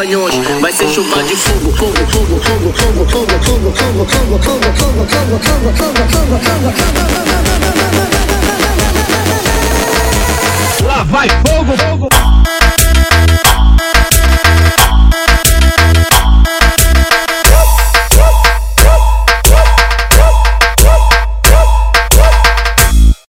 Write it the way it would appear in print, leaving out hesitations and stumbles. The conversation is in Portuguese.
trapalhões. Vai ser chuva de fogo, fogo, fogo, fogo, fogo, fogo, fogo, fogo, fogo, fogo, fogo, fogo, fogo, fogo, fogo. Lá vai fogo, fogo.